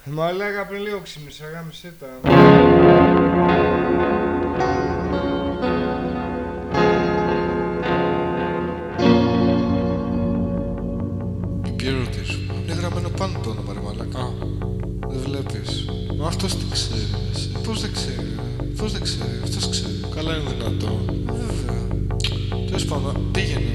Μα έλεγα πριν λίγο ξημισάγα μισέτα. Ποιο ρωτήσω. Είναι γραμμένο πάνω το όνομα, ρε μαλάκα. Δεν βλέπεις. Μα αυτός τι ξέρει, εσύ. Πώς δεν ξέρει, ρε. Πώς δεν ξέρει, αυτός ξέρει. Καλά είναι δυνατό. Βέβαια. Τέλος πάντων, πήγαινε.